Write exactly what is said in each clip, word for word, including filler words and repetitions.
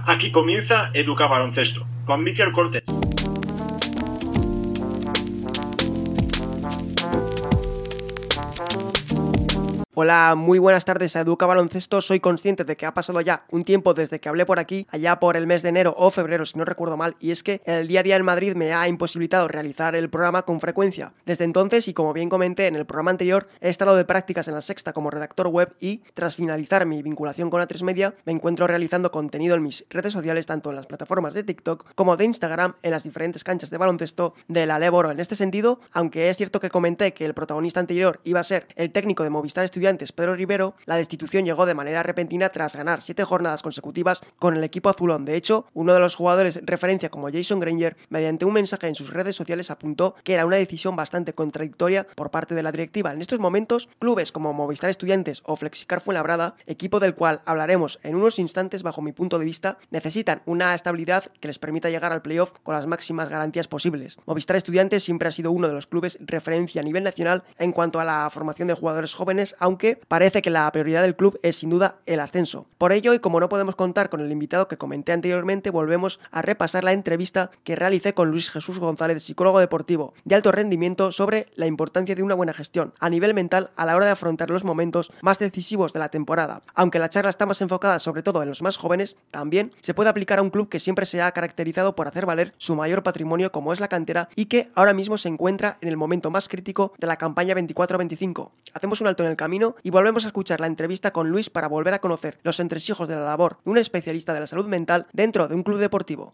Aquí comienza Educa Baloncesto, con Miquel Cortés. Hola, muy buenas tardes a Educa Baloncesto. Soy consciente de que ha pasado ya un tiempo desde que hablé por aquí, allá por el mes de enero o febrero, si no recuerdo mal, y es que el día a día en Madrid me ha imposibilitado realizar el programa con frecuencia. Desde entonces, y como bien comenté en el programa anterior, he estado de prácticas en La Sexta como redactor web y, tras finalizar mi vinculación con A tres Media, me encuentro realizando contenido en mis redes sociales, tanto en las plataformas de TikTok como de Instagram, en las diferentes canchas de baloncesto de la Leboro. En este sentido, aunque es cierto que comenté que el protagonista anterior iba a ser el técnico de Movistar Estudiantes, Pedro Rivero, la destitución llegó de manera repentina tras ganar siete jornadas consecutivas con el equipo azulón. De hecho, uno de los jugadores referencia como Jason Granger, mediante un mensaje en sus redes sociales apuntó que era una decisión bastante contradictoria por parte de la directiva. En estos momentos, clubes como Movistar Estudiantes o Flexicar Fuenlabrada, equipo del cual hablaremos en unos instantes bajo mi punto de vista, necesitan una estabilidad que les permita llegar al playoff con las máximas garantías posibles. Movistar Estudiantes siempre ha sido uno de los clubes referencia a nivel nacional en cuanto a la formación de jugadores jóvenes, aunque parece que la prioridad del club es sin duda el ascenso. Por ello, y como no podemos contar con el invitado que comenté anteriormente, volvemos a repasar la entrevista que realicé con Luis Jesús González, psicólogo deportivo de alto rendimiento, sobre la importancia de una buena gestión a nivel mental a la hora de afrontar los momentos más decisivos de la temporada. Aunque la charla está más enfocada sobre todo en los más jóvenes, también se puede aplicar a un club que siempre se ha caracterizado por hacer valer su mayor patrimonio, como es la cantera, y que ahora mismo se encuentra en el momento más crítico de la campaña veinticuatro veinticinco. Hacemos un alto en el camino y volvemos a escuchar la entrevista con Luis para volver a conocer los entresijos de la labor de un especialista de la salud mental dentro de un club deportivo.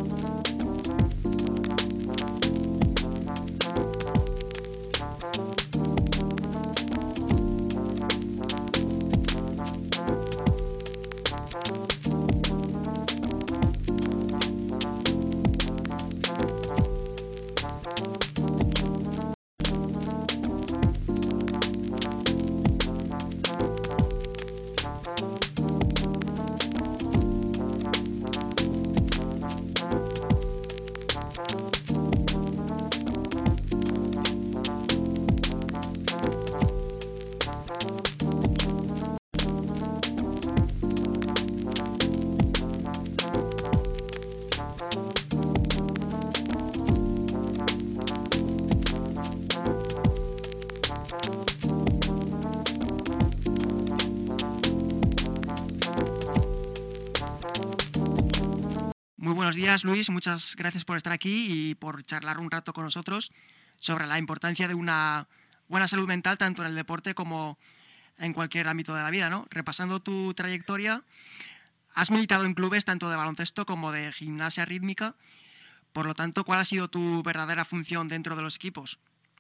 Muy buenos días, Luis. Muchas gracias por estar aquí y por charlar un rato con nosotros sobre la importancia de una buena salud mental tanto en el deporte como en cualquier ámbito de la vida, ¿no? Repasando tu trayectoria, has militado en clubes tanto de baloncesto como de gimnasia rítmica. Por lo tanto, ¿cuál ha sido tu verdadera función dentro de los equipos?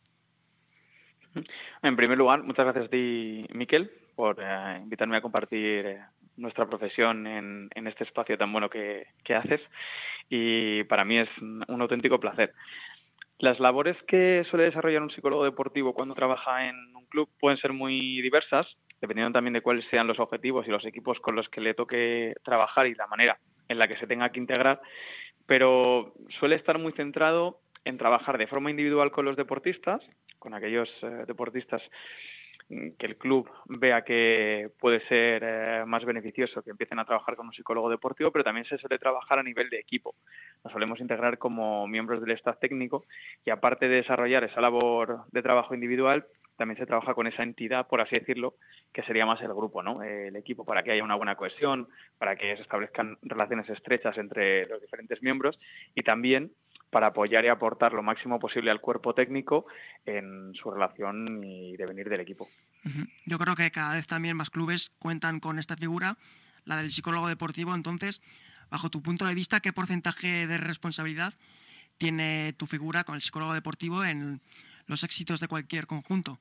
En primer lugar, muchas gracias a ti, Miquel, por eh, invitarme a compartir eh, nuestra profesión en, en este espacio tan bueno que, que haces, y para mí es un auténtico placer. Las labores que suele desarrollar un psicólogo deportivo cuando trabaja en un club pueden ser muy diversas, dependiendo también de cuáles sean los objetivos y los equipos con los que le toque trabajar y la manera en la que se tenga que integrar, pero suele estar muy centrado en trabajar de forma individual con los deportistas, con aquellos eh, deportistas que el club vea que puede ser eh, más beneficioso que empiecen a trabajar con un psicólogo deportivo, pero también se suele trabajar a nivel de equipo. Nos solemos integrar como miembros del staff técnico y, aparte de desarrollar esa labor de trabajo individual, también se trabaja con esa entidad, por así decirlo, que sería más el grupo, ¿no? El equipo, para que haya una buena cohesión, para que se establezcan relaciones estrechas entre los diferentes miembros, y también para apoyar y aportar lo máximo posible al cuerpo técnico en su relación y devenir del equipo. Yo creo que cada vez también más clubes cuentan con esta figura, la del psicólogo deportivo. Entonces, bajo tu punto de vista, ¿qué porcentaje de responsabilidad tiene tu figura con el psicólogo deportivo en los éxitos de cualquier conjunto?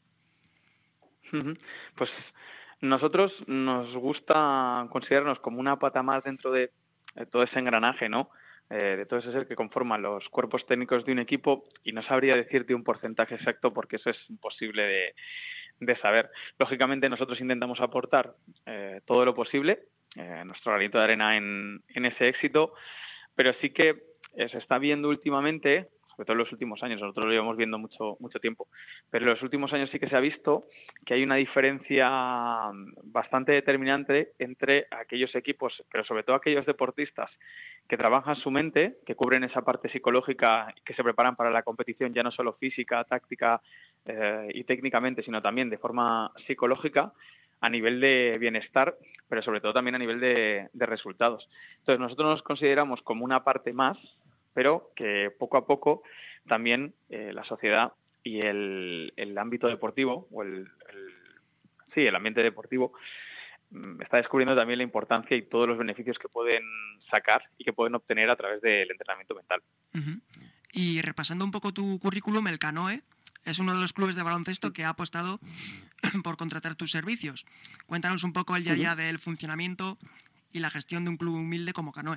Pues nosotros nos gusta considerarnos como una pata más dentro de todo ese engranaje, ¿no? Eh, de todo ese ser que conforman los cuerpos técnicos de un equipo, y no sabría decirte un porcentaje exacto porque eso es imposible de, de saber. Lógicamente nosotros intentamos aportar eh, todo lo posible, eh, nuestro granito de arena en, en ese éxito, pero sí que eh, se está viendo últimamente, sobre todo en los últimos años, nosotros lo llevamos viendo mucho, mucho tiempo, pero en los últimos años sí que se ha visto que hay una diferencia bastante determinante entre aquellos equipos, pero sobre todo aquellos deportistas que trabajan su mente, que cubren esa parte psicológica, que se preparan para la competición ya no solo física, táctica eh, y técnicamente, sino también de forma psicológica, a nivel de bienestar, pero sobre todo también a nivel de, de resultados. Entonces nosotros nos consideramos como una parte más, pero que poco a poco también eh, la sociedad y el, el ámbito deportivo, o el, el, sí, el ambiente deportivo, está descubriendo también la importancia y todos los beneficios que pueden sacar y que pueden obtener a través del entrenamiento mental. Uh-huh. Y repasando un poco tu currículum, el Canoe es uno de los clubes de baloncesto que ha apostado por contratar tus servicios. Cuéntanos un poco el día a día del funcionamiento y la gestión de un club humilde como Canoe.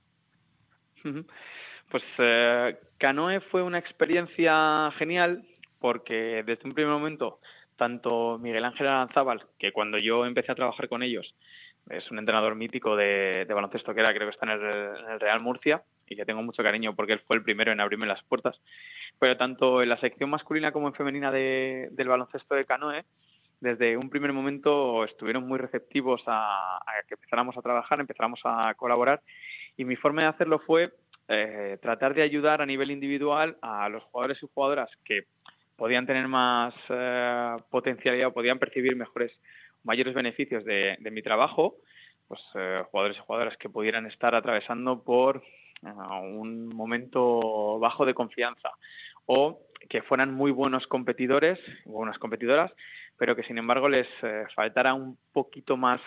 Pues eh, Canoe fue una experiencia genial porque desde un primer momento, tanto Miguel Ángel Aranzábal, que cuando yo empecé a trabajar con ellos, es un entrenador mítico de, de baloncesto que era, creo que está en el, en el Real Murcia, y que tengo mucho cariño porque él fue el primero en abrirme las puertas, pero tanto en la sección masculina como en femenina de, del baloncesto de Canoe, desde un primer momento estuvieron muy receptivos a, a que empezáramos a trabajar, empezáramos a colaborar, y mi forma de hacerlo fue eh, tratar de ayudar a nivel individual a los jugadores y jugadoras que podían tener más eh, potencialidad o podían percibir mejores, mayores beneficios de, de mi trabajo, pues eh, jugadores y jugadoras que pudieran estar atravesando por uh, un momento bajo de confianza, o que fueran muy buenos competidores, buenas competidoras, pero que sin embargo les eh, faltara un poquito más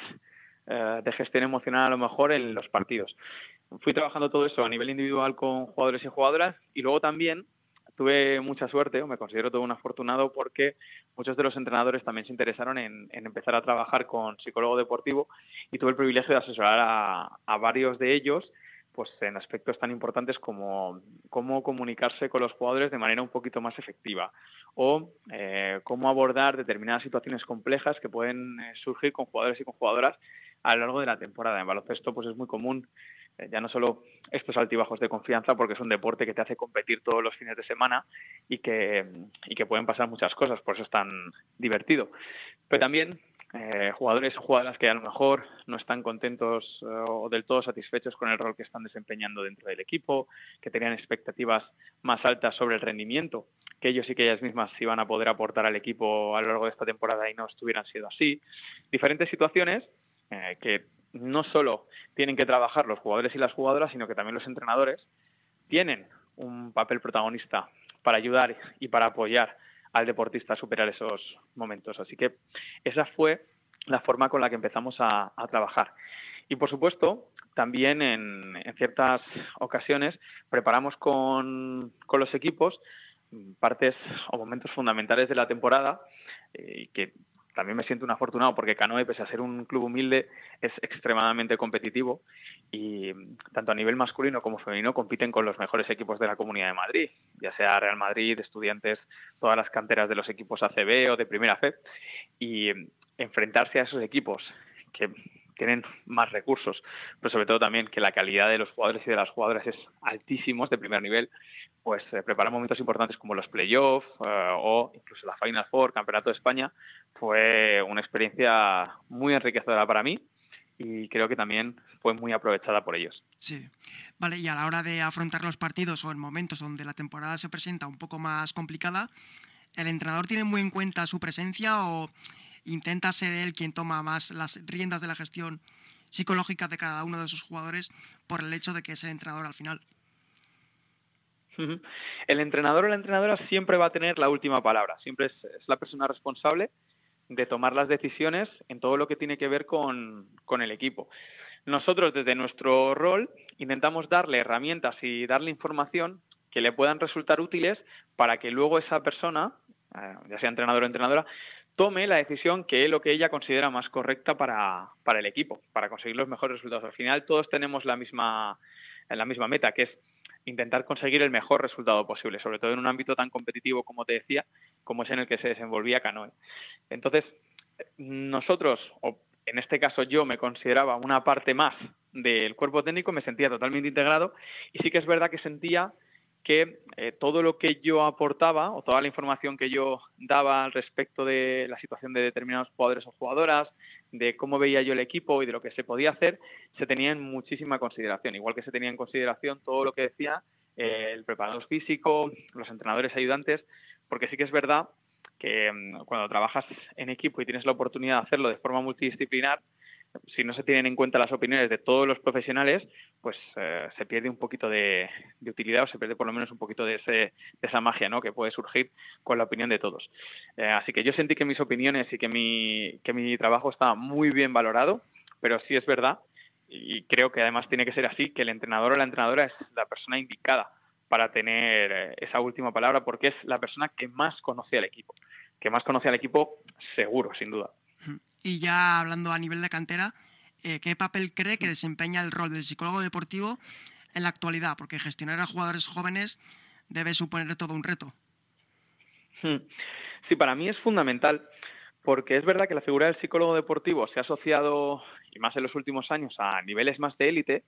eh, de gestión emocional a lo mejor en los partidos. Fui trabajando todo eso a nivel individual con jugadores y jugadoras, y luego también tuve mucha suerte, o me considero todo un afortunado, porque muchos de los entrenadores también se interesaron en, en empezar a trabajar con psicólogo deportivo, y tuve el privilegio de asesorar a, a varios de ellos pues en aspectos tan importantes como cómo comunicarse con los jugadores de manera un poquito más efectiva, o eh, cómo abordar determinadas situaciones complejas que pueden eh, surgir con jugadores y con jugadoras a lo largo de la temporada. En baloncesto pues es muy común eh, ya no solo estos altibajos de confianza, porque es un deporte que te hace competir todos los fines de semana y que, y que pueden pasar muchas cosas, por eso es tan divertido. Pero también Eh, jugadores o jugadoras que a lo mejor no están contentos eh, o del todo satisfechos con el rol que están desempeñando dentro del equipo, que tenían expectativas más altas sobre el rendimiento, que ellos y que ellas mismas iban a poder aportar al equipo a lo largo de esta temporada y no estuvieran siendo así. Diferentes situaciones eh, que no solo tienen que trabajar los jugadores y las jugadoras, sino que también los entrenadores tienen un papel protagonista para ayudar y para apoyar al deportista a superar esos momentos. Así que esa fue la forma con la que empezamos a, a trabajar. Y por supuesto, también en, en ciertas ocasiones preparamos con, con los equipos partes o momentos fundamentales de la temporada, eh, que también me siento un afortunado porque Canoe, pese a ser un club humilde, es extremadamente competitivo, y tanto a nivel masculino como femenino compiten con los mejores equipos de la Comunidad de Madrid, ya sea Real Madrid, Estudiantes, todas las canteras de los equipos A C B o de Primera F, y enfrentarse a esos equipos que tienen más recursos, pero sobre todo también que la calidad de los jugadores y de las jugadoras es altísimos, de primer nivel, pues eh, preparar momentos importantes como los playoffs eh, o incluso la Final Four, Campeonato de España, fue una experiencia muy enriquecedora para mí, y creo que también fue muy aprovechada por ellos. Sí, vale, y a la hora de afrontar los partidos o en momentos donde la temporada se presenta un poco más complicada, ¿el entrenador tiene muy en cuenta su presencia o intenta ser él quien toma más las riendas de la gestión psicológica de cada uno de sus jugadores por el hecho de que es el entrenador al final? El entrenador o la entrenadora siempre va a tener la última palabra, siempre es, es la persona responsable de tomar las decisiones en todo lo que tiene que ver con, con el equipo. Nosotros, desde nuestro rol, intentamos darle herramientas y darle información que le puedan resultar útiles para que luego esa persona, eh, ya sea entrenador o entrenadora, tome la decisión que él o que ella considera más correcta para, para el equipo, para conseguir los mejores resultados. Al final todos tenemos la misma, la misma meta, que es intentar conseguir el mejor resultado posible, sobre todo en un ámbito tan competitivo, como te decía, como es en el que se desenvolvía Canoe. Entonces, nosotros, o en este caso yo, me consideraba una parte más del cuerpo técnico, me sentía totalmente integrado, y sí que es verdad que sentía que eh, todo lo que yo aportaba o toda la información que yo daba al respecto de la situación de determinados jugadores o jugadoras, de cómo veía yo el equipo y de lo que se podía hacer, se tenía en muchísima consideración. Igual que se tenía en consideración todo lo que decía eh, el preparador físico, los entrenadores ayudantes, porque sí que es verdad que mmm, cuando trabajas en equipo y tienes la oportunidad de hacerlo de forma multidisciplinar, si no se tienen en cuenta las opiniones de todos los profesionales, pues eh, se pierde un poquito de, de utilidad o se pierde por lo menos un poquito de, ese, de esa magia, ¿no?, que puede surgir con la opinión de todos. Eh, así que yo sentí que mis opiniones y que mi, que mi trabajo estaba muy bien valorado, pero sí es verdad, y creo que además tiene que ser así, que el entrenador o la entrenadora es la persona indicada para tener esa última palabra, porque es la persona que más conoce al equipo, que más conoce al equipo seguro, sin duda. Y ya hablando a nivel de cantera, eh, ¿qué papel cree que desempeña el rol del psicólogo deportivo en la actualidad? Porque gestionar a jugadores jóvenes debe suponer todo un reto. Sí, para mí es fundamental, porque es verdad que la figura del psicólogo deportivo se ha asociado, y más en los últimos años, a niveles más de élite,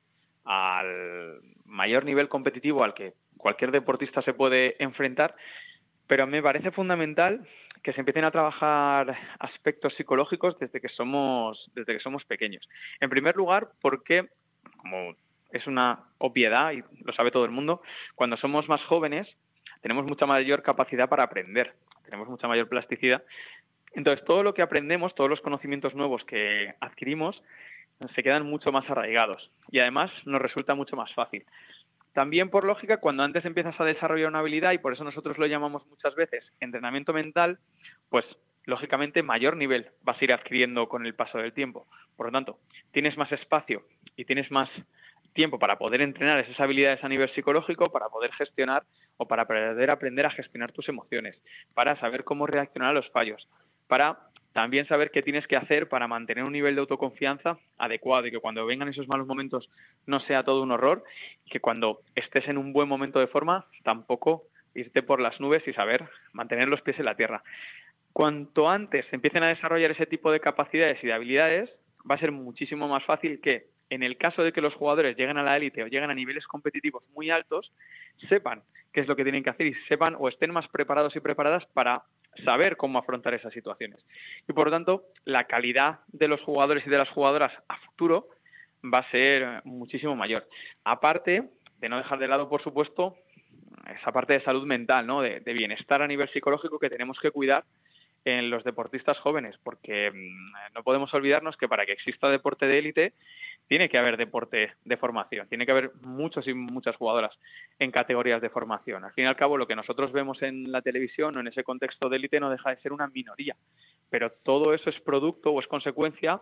al mayor nivel competitivo al que cualquier deportista se puede enfrentar, pero me parece fundamental que se empiecen a trabajar aspectos psicológicos desde que somos, desde que somos pequeños. En primer lugar, porque, como es una obviedad y lo sabe todo el mundo, cuando somos más jóvenes tenemos mucha mayor capacidad para aprender, tenemos mucha mayor plasticidad. Entonces, todo lo que aprendemos, todos los conocimientos nuevos que adquirimos, se quedan mucho más arraigados y además nos resulta mucho más fácil. También, por lógica, cuando antes empiezas a desarrollar una habilidad, y por eso nosotros lo llamamos muchas veces entrenamiento mental, pues lógicamente mayor nivel vas a ir adquiriendo con el paso del tiempo. Por lo tanto, tienes más espacio y tienes más tiempo para poder entrenar esas habilidades a nivel psicológico, para poder gestionar o para poder aprender a gestionar tus emociones, para saber cómo reaccionar a los fallos, para también saber qué tienes que hacer para mantener un nivel de autoconfianza adecuado y que cuando vengan esos malos momentos no sea todo un horror y que cuando estés en un buen momento de forma tampoco irte por las nubes y saber mantener los pies en la tierra. Cuanto antes empiecen a desarrollar ese tipo de capacidades y de habilidades, va a ser muchísimo más fácil que en el caso de que los jugadores lleguen a la élite o lleguen a niveles competitivos muy altos, sepan qué es lo que tienen que hacer y sepan o estén más preparados y preparadas para saber cómo afrontar esas situaciones. Y por lo tanto, la calidad de los jugadores y de las jugadoras a futuro va a ser muchísimo mayor. Aparte de no dejar de lado, por supuesto, esa parte de salud mental, ¿no?, de, de bienestar a nivel psicológico que tenemos que cuidar en los deportistas jóvenes, porque mmm, no podemos olvidarnos que para que exista deporte de élite tiene que haber deporte de formación, tiene que haber muchos y muchas jugadoras en categorías de formación. Al fin y al cabo, lo que nosotros vemos en la televisión o en ese contexto de élite no deja de ser una minoría, pero todo eso es producto o es consecuencia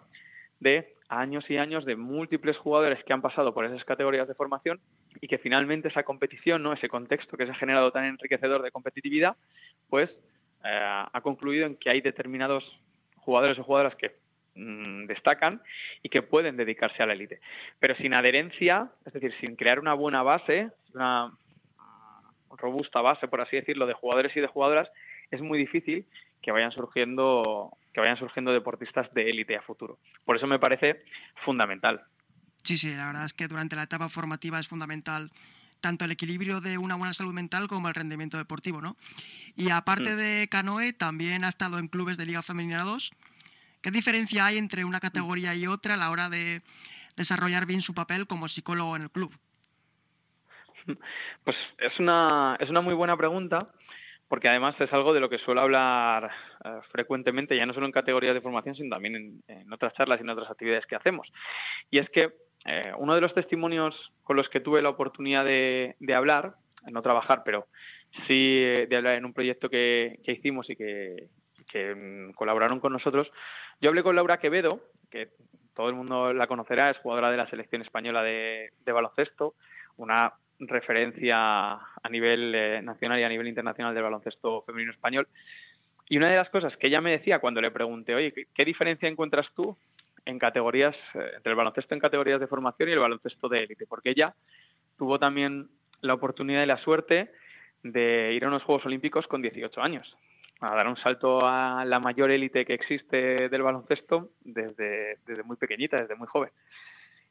de años y años de múltiples jugadores que han pasado por esas categorías de formación y que finalmente esa competición, ¿no?, ese contexto que se ha generado tan enriquecedor de competitividad, pues eh, ha concluido en que hay determinados jugadores o jugadoras que mmm, destacan y que pueden dedicarse a la élite. Pero sin adherencia, es decir, sin crear una buena base, una uh, robusta base, por así decirlo, de jugadores y de jugadoras, es muy difícil que vayan surgiendo que vayan surgiendo deportistas de élite a futuro. Por eso me parece fundamental. Sí, sí, la verdad es que durante la etapa formativa es fundamental tanto el equilibrio de una buena salud mental como el rendimiento deportivo, ¿no? Y aparte mm. de canoe, también ha estado en clubes de Liga Femenina dos. ¿Qué diferencia hay entre una categoría y otra a la hora de desarrollar bien su papel como psicólogo en el club? Pues es una, es una muy buena pregunta, porque además es algo de lo que suelo hablar eh, frecuentemente, ya no solo en categorías de formación, sino también en, en otras charlas y en otras actividades que hacemos. Y es que eh, uno de los testimonios con los que tuve la oportunidad de, de hablar, no trabajar, pero sí de hablar en un proyecto que, que hicimos y que, que um, colaboraron con nosotros, yo hablé con Laura Quevedo, que todo el mundo la conocerá, es jugadora de la selección española de, de baloncesto, una referencia a nivel eh, nacional y a nivel internacional del baloncesto femenino español. Y una de las cosas que ella me decía cuando le pregunté, oye, ¿qué, qué diferencia encuentras tú en categorías, eh, entre el baloncesto en categorías de formación y el baloncesto de élite? Porque ella tuvo también la oportunidad y la suerte de ir a unos Juegos Olímpicos con dieciocho años, a dar un salto a la mayor élite que existe del baloncesto desde, desde muy pequeñita, desde muy joven.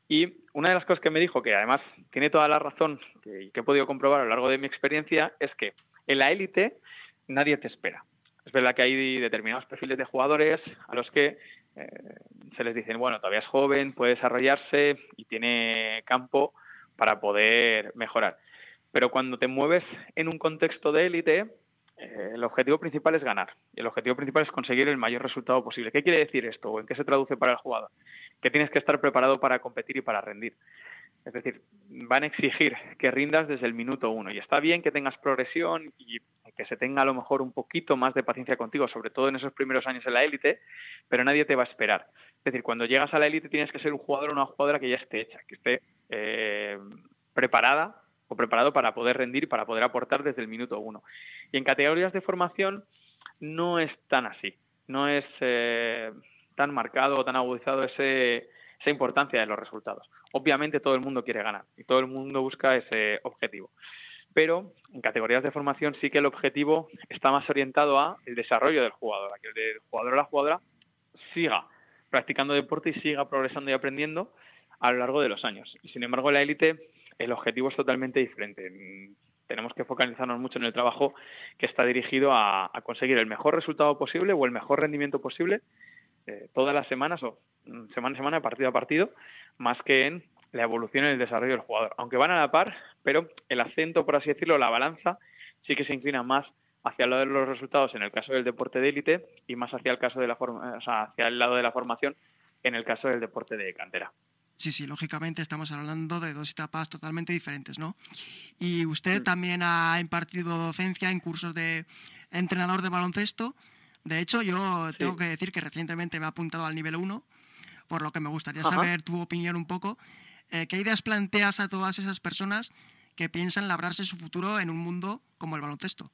Y una de las cosas que me dijo, que además tiene toda la razón, que, que he podido comprobar a lo largo de mi experiencia, es que en la élite nadie te espera. Es verdad que hay determinados perfiles de jugadores a los que eh, se les dicen, bueno, todavía es joven, puede desarrollarse y tiene campo para poder mejorar. Pero cuando te mueves en un contexto de élite, eh, el objetivo principal es ganar. Y el objetivo principal es conseguir el mayor resultado posible. ¿Qué quiere decir esto? ¿O en qué se traduce para el jugador? Que tienes que estar preparado para competir y para rendir. Es decir, van a exigir que rindas desde el minuto uno. Y está bien que tengas progresión y que se tenga a lo mejor un poquito más de paciencia contigo, sobre todo en esos primeros años en la élite, pero nadie te va a esperar. Es decir, cuando llegas a la élite tienes que ser un jugador o una jugadora que ya esté hecha, que esté eh, preparada o preparado para poder rendir, para poder aportar desde el minuto uno. Y en categorías de formación no es tan así. No es eh, tan marcado o tan agudizado ese... esa importancia de los resultados. Obviamente todo el mundo quiere ganar y todo el mundo busca ese objetivo. Pero en categorías de formación sí que el objetivo está más orientado a el desarrollo del jugador, a que el jugador o la jugadora siga practicando deporte y siga progresando y aprendiendo a lo largo de los años. Y sin embargo, en la élite el objetivo es totalmente diferente. Tenemos que focalizarnos mucho en el trabajo que está dirigido a, a conseguir el mejor resultado posible o el mejor rendimiento posible eh, todas las semanas o semana a semana, partido a partido, más que en la evolución y el desarrollo del jugador. Aunque van a la par, pero el acento, por así decirlo, la balanza, sí que se inclina más hacia el lado de los resultados en el caso del deporte de élite y más hacia el caso de la forma, o sea, hacia el lado de la formación en el caso del deporte de cantera. Sí, sí, lógicamente estamos hablando de dos etapas totalmente diferentes, ¿no? Y usted mm. también ha impartido docencia en cursos de entrenador de baloncesto. De hecho, yo sí. tengo que decir que recientemente me he apuntado al nivel uno, por lo que me gustaría Ajá. saber tu opinión un poco. Eh, ¿Qué ideas planteas a todas esas personas que piensan labrarse su futuro en un mundo como el baloncesto?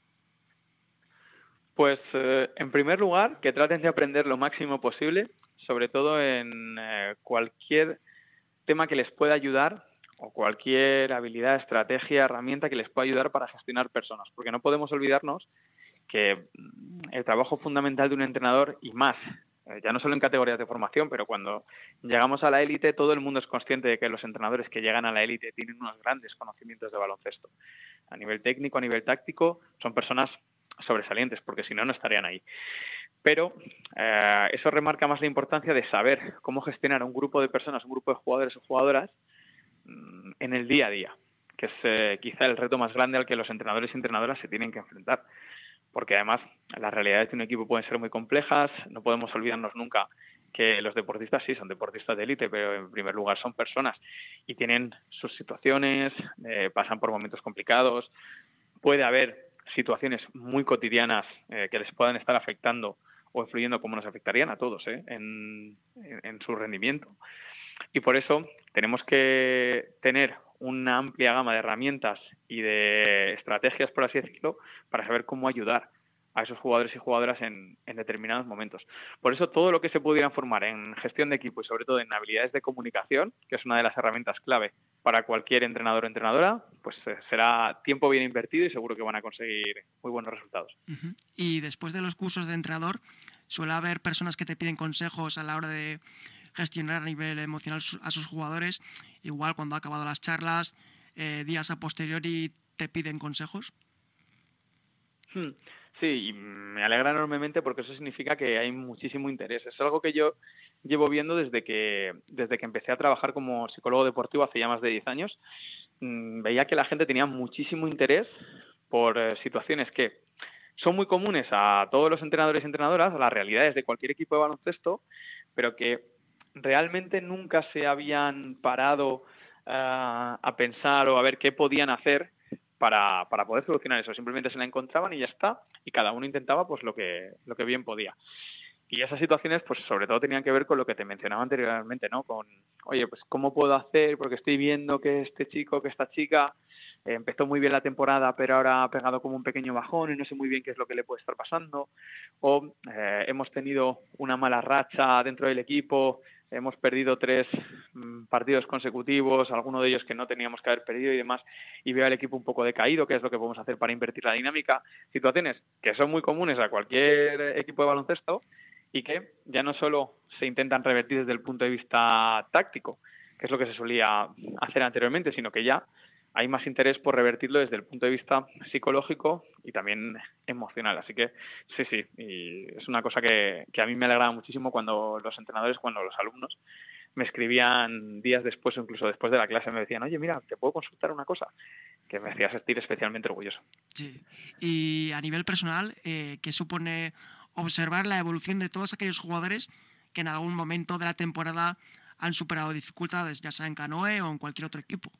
Pues, eh, en primer lugar, que traten de aprender lo máximo posible, sobre todo en eh, cualquier tema que les pueda ayudar o cualquier habilidad, estrategia, herramienta que les pueda ayudar para gestionar personas. Porque no podemos olvidarnos que el trabajo fundamental de un entrenador, y más, ya no solo en categorías de formación, pero cuando llegamos a la élite, todo el mundo es consciente de que los entrenadores que llegan a la élite tienen unos grandes conocimientos de baloncesto. A nivel técnico, a nivel táctico, son personas sobresalientes, porque si no, no estarían ahí. Pero eh, eso remarca más la importancia de saber cómo gestionar a un grupo de personas, un grupo de jugadores o jugadoras mmm, en el día a día, que es eh, quizá el reto más grande al que los entrenadores y entrenadoras se tienen que enfrentar. Porque además las realidades de un equipo pueden ser muy complejas, no podemos olvidarnos nunca que los deportistas sí son deportistas de élite, pero en primer lugar son personas y tienen sus situaciones, eh, pasan por momentos complicados, puede haber situaciones muy cotidianas eh, que les puedan estar afectando o influyendo como nos afectarían a todos ¿eh? en, en, en su rendimiento. Y por eso tenemos que tener una amplia gama de herramientas y de estrategias, por así decirlo, para saber cómo ayudar a esos jugadores y jugadoras en, en determinados momentos. Por eso todo lo que se pudieran formar en gestión de equipo y sobre todo en habilidades de comunicación, que es una de las herramientas clave para cualquier entrenador o entrenadora, pues eh, será tiempo bien invertido y seguro que van a conseguir muy buenos resultados. Uh-huh. Y después de los cursos de entrenador, suele haber personas que te piden consejos a la hora de gestionar a nivel emocional a sus jugadores. Igual cuando ha acabado las charlas, eh, días a posteriori te piden consejos. Hmm. Sí, y me alegra enormemente porque eso significa que hay muchísimo interés. Es algo que yo llevo viendo desde que, desde que empecé a trabajar como psicólogo deportivo hace ya más de diez años. Mm, veía que la gente tenía muchísimo interés por eh, situaciones que son muy comunes a todos los entrenadores y entrenadoras, a las realidades de cualquier equipo de baloncesto, pero que realmente nunca se habían parado uh, a pensar o a ver qué podían hacer para, para poder solucionar eso. Simplemente se la encontraban y ya está, y cada uno intentaba pues lo que, lo que bien podía. Y esas situaciones, pues sobre todo tenían que ver con lo que te mencionaba anteriormente, ¿no? Con, oye, pues ¿cómo puedo hacer? Porque estoy viendo que este chico, que esta chica eh, empezó muy bien la temporada, pero ahora ha pegado como un pequeño bajón y no sé muy bien qué es lo que le puede estar pasando. O eh, hemos tenido una mala racha dentro del equipo, hemos perdido tres mm, partidos consecutivos, alguno de ellos que no teníamos que haber perdido y demás, y veo al equipo un poco decaído, qué es lo que podemos hacer para invertir la dinámica. Situaciones que son muy comunes a cualquier equipo de baloncesto, y que ya no solo se intentan revertir desde el punto de vista táctico, que es lo que se solía hacer anteriormente, sino que ya hay más interés por revertirlo desde el punto de vista psicológico y también emocional. Así que sí, sí, y es una cosa que, que a mí me alegraba muchísimo cuando los entrenadores, cuando los alumnos me escribían días después o incluso después de la clase, me decían, oye, mira, ¿te puedo consultar una cosa? Que me hacía sentir especialmente orgulloso. Sí, y a nivel personal, eh, ¿qué supone observar la evolución de todos aquellos jugadores que en algún momento de la temporada han superado dificultades, ya sea en Canoe o en cualquier otro equipo?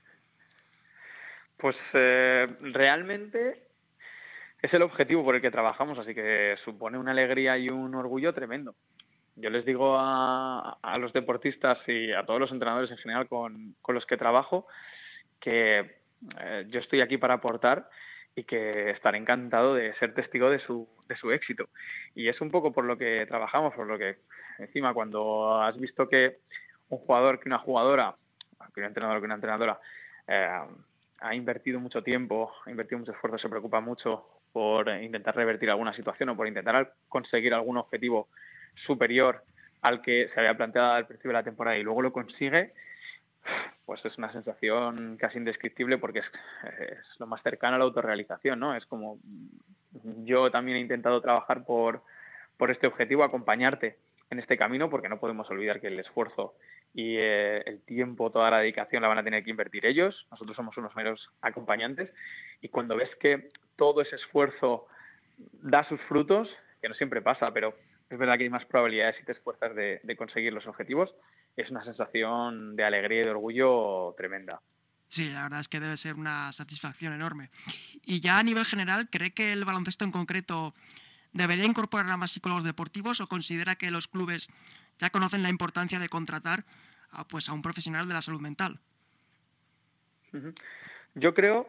Pues eh, realmente es el objetivo por el que trabajamos, así que supone una alegría y un orgullo tremendo. Yo les digo a, a los deportistas y a todos los entrenadores en general con, con los que trabajo que eh, yo estoy aquí para aportar y que estaré encantado de ser testigo de su, de su éxito. Y es un poco por lo que trabajamos, por lo que encima cuando has visto que un jugador, que una jugadora, que un entrenador, que una entrenadora, eh, ha invertido mucho tiempo, ha invertido mucho esfuerzo, se preocupa mucho por intentar revertir alguna situación o por intentar conseguir algún objetivo superior al que se había planteado al principio de la temporada y luego lo consigue, pues es una sensación casi indescriptible porque es, es lo más cercano a la autorrealización, ¿no? Es como yo también he intentado trabajar por, por este objetivo, acompañarte en este camino, porque no podemos olvidar que el esfuerzo y eh, el tiempo, toda la dedicación la van a tener que invertir ellos. Nosotros somos unos meros acompañantes y cuando ves que todo ese esfuerzo da sus frutos, que no siempre pasa, pero es verdad que hay más probabilidades si te esfuerzas de, de conseguir los objetivos, es una sensación de alegría y de orgullo tremenda. Sí, la verdad es que debe ser una satisfacción enorme. Y ya a nivel general, ¿cree que el baloncesto en concreto debería incorporar a más psicólogos deportivos o considera que los clubes ya conocen la importancia de contratar a, pues, a un profesional de la salud mental? Yo creo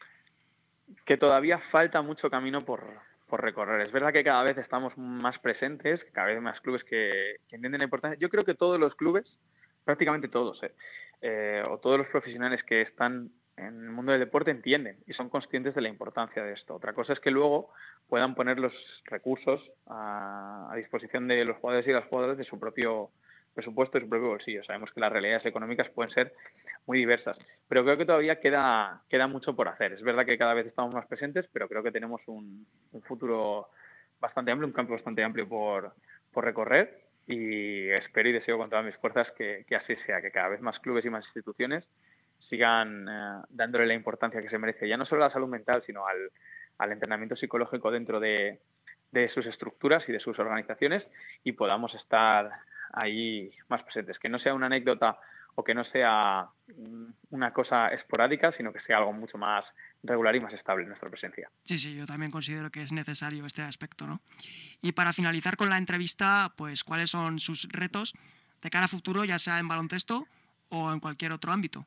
que todavía falta mucho camino por, por recorrer. Es verdad que cada vez estamos más presentes, cada vez más clubes que, que entienden la importancia. Yo creo que todos los clubes, prácticamente todos, ¿eh? Eh, o todos los profesionales que están en el mundo del deporte entienden y son conscientes de la importancia de esto. Otra cosa es que luego puedan poner los recursos a, a disposición de los jugadores y las jugadoras de su propio presupuesto y su propio bolsillo. Sabemos que las realidades económicas pueden ser muy diversas, pero creo que todavía queda, queda mucho por hacer. Es verdad que cada vez estamos más presentes, pero creo que tenemos un, un futuro bastante amplio, un campo bastante amplio por, por recorrer y espero y deseo con todas mis fuerzas que, que así sea, que cada vez más clubes y más instituciones sigan eh, dándole la importancia que se merece, ya no solo a la salud mental, sino al, al entrenamiento psicológico dentro de, de sus estructuras y de sus organizaciones y podamos estar ahí más presentes. Que no sea una anécdota o que no sea una cosa esporádica, sino que sea algo mucho más regular y más estable en nuestra presencia. Sí, sí, yo también considero que es necesario este aspecto, ¿no? Y para finalizar con la entrevista, pues, ¿cuáles son sus retos de cara a futuro, ya sea en baloncesto o en cualquier otro ámbito?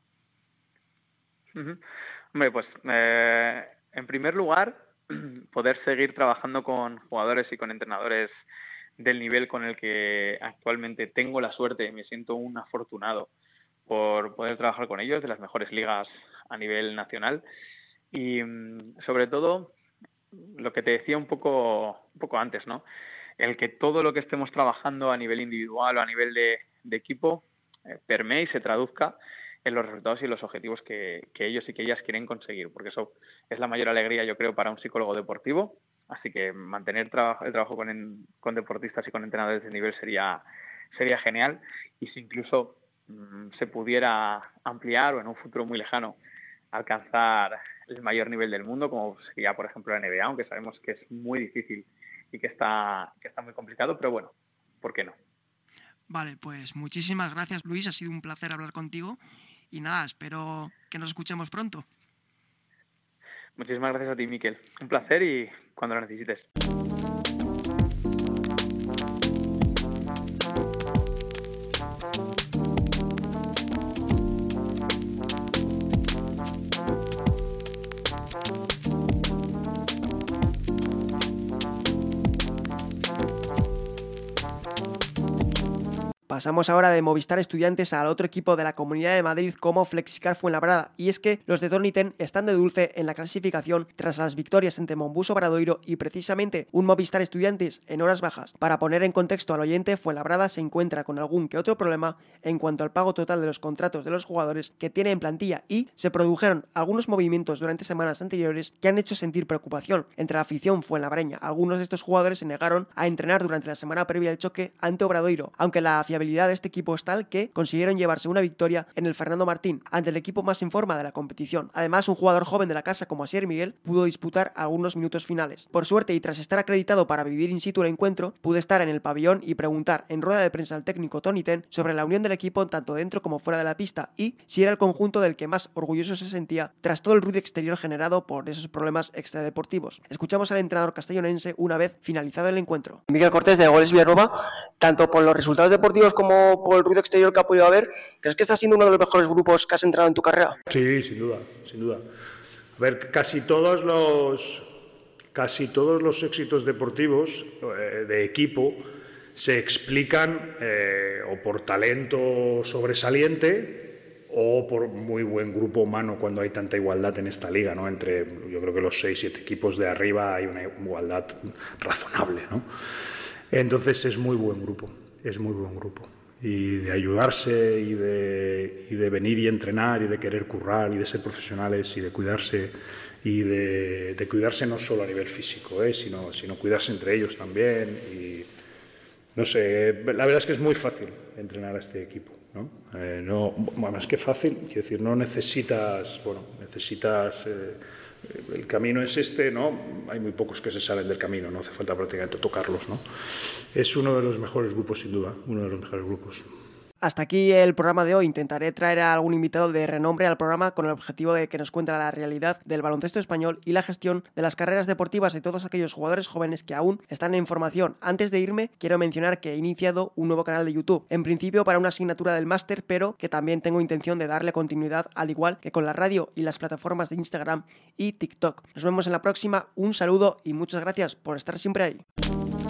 Uh-huh. Hombre, pues, eh, en primer lugar, poder seguir trabajando con jugadores y con entrenadores del nivel con el que actualmente tengo la suerte, me siento un afortunado por poder trabajar con ellos, de las mejores ligas a nivel nacional. Y sobre todo, lo que te decía un poco, un poco antes, ¿no? El que todo lo que estemos trabajando a nivel individual o a nivel de, de equipo eh, permee y se traduzca en los resultados y los objetivos que, que ellos y que ellas quieren conseguir, porque eso es la mayor alegría, yo creo, para un psicólogo deportivo. Así que mantener traba- el trabajo con, en, con deportistas y con entrenadores de nivel sería, sería genial. Y si incluso mmm, se pudiera ampliar o en un futuro muy lejano alcanzar el mayor nivel del mundo, como sería, por ejemplo, la N B A, aunque sabemos que es muy difícil y que está, que está muy complicado, pero bueno, ¿por qué no? Vale, pues muchísimas gracias, Luis. Ha sido un placer hablar contigo y nada, espero que nos escuchemos pronto. Muchísimas gracias a ti, Miquel. Un placer y cuando lo necesites. Pasamos ahora de Movistar Estudiantes al otro equipo de la Comunidad de Madrid como Flexicar Fuenlabrada, y es que los de Toni Ten están de dulce en la clasificación tras las victorias ante Monbus Obradoiro y precisamente un Movistar Estudiantes en horas bajas. Para poner en contexto al oyente, Fuenlabrada se encuentra con algún que otro problema en cuanto al pago total de los contratos de los jugadores que tiene en plantilla y se produjeron algunos movimientos durante semanas anteriores que han hecho sentir preocupación entre la afición fuenlabreña. Algunos de estos jugadores se negaron a entrenar durante la semana previa al choque ante Obradoiro, aunque la La fiabilidad de este equipo es tal que consiguieron llevarse una victoria en el Fernando Martín ante el equipo más en forma de la competición. Además, un jugador joven de la casa como Asier Miguel pudo disputar algunos minutos finales. Por suerte y tras estar acreditado para vivir in situ el encuentro, pude estar en el pabellón y preguntar en rueda de prensa al técnico Toni Ten sobre la unión del equipo tanto dentro como fuera de la pista y si era el conjunto del que más orgulloso se sentía tras todo el ruido exterior generado por esos problemas extradeportivos. Escuchamos al entrenador castellonense una vez finalizado el encuentro. Miguel Cortés de Goles Villarroba, tanto por los resultados deportivos como por el ruido exterior que ha podido haber, ¿crees que está siendo uno de los mejores grupos que has entrado en tu carrera? Sí, sin duda, sin duda. A ver, casi todos los, casi todos los éxitos deportivos eh, de equipo se explican eh, o por talento sobresaliente o por muy buen grupo humano cuando hay tanta igualdad en esta liga, ¿no? Entre, yo creo que los seis, siete equipos de arriba hay una igualdad razonable, ¿no? Entonces es muy buen grupo. Es muy buen grupo, y de ayudarse y de, y de venir y entrenar y de querer currar y de ser profesionales y de cuidarse y de, de cuidarse no solo a nivel físico, ¿eh? sino, sino cuidarse entre ellos también. Y no sé, la verdad es que es muy fácil entrenar a este equipo, ¿no? Eh, no bueno, es que fácil, quiero decir, no necesitas, bueno, necesitas... Eh, el camino es este, ¿no? Hay muy pocos que se salen del camino, no hace falta prácticamente tocarlos, ¿no? Es uno de los mejores grupos, sin duda, uno de los mejores grupos. Hasta aquí el programa de hoy. Intentaré traer a algún invitado de renombre al programa con el objetivo de que nos cuente la realidad del baloncesto español y la gestión de las carreras deportivas de todos aquellos jugadores jóvenes que aún están en formación. Antes de irme, quiero mencionar que he iniciado un nuevo canal de YouTube, en principio para una asignatura del máster, pero que también tengo intención de darle continuidad, al igual que con la radio y las plataformas de Instagram y TikTok. Nos vemos en la próxima, un saludo y muchas gracias por estar siempre ahí.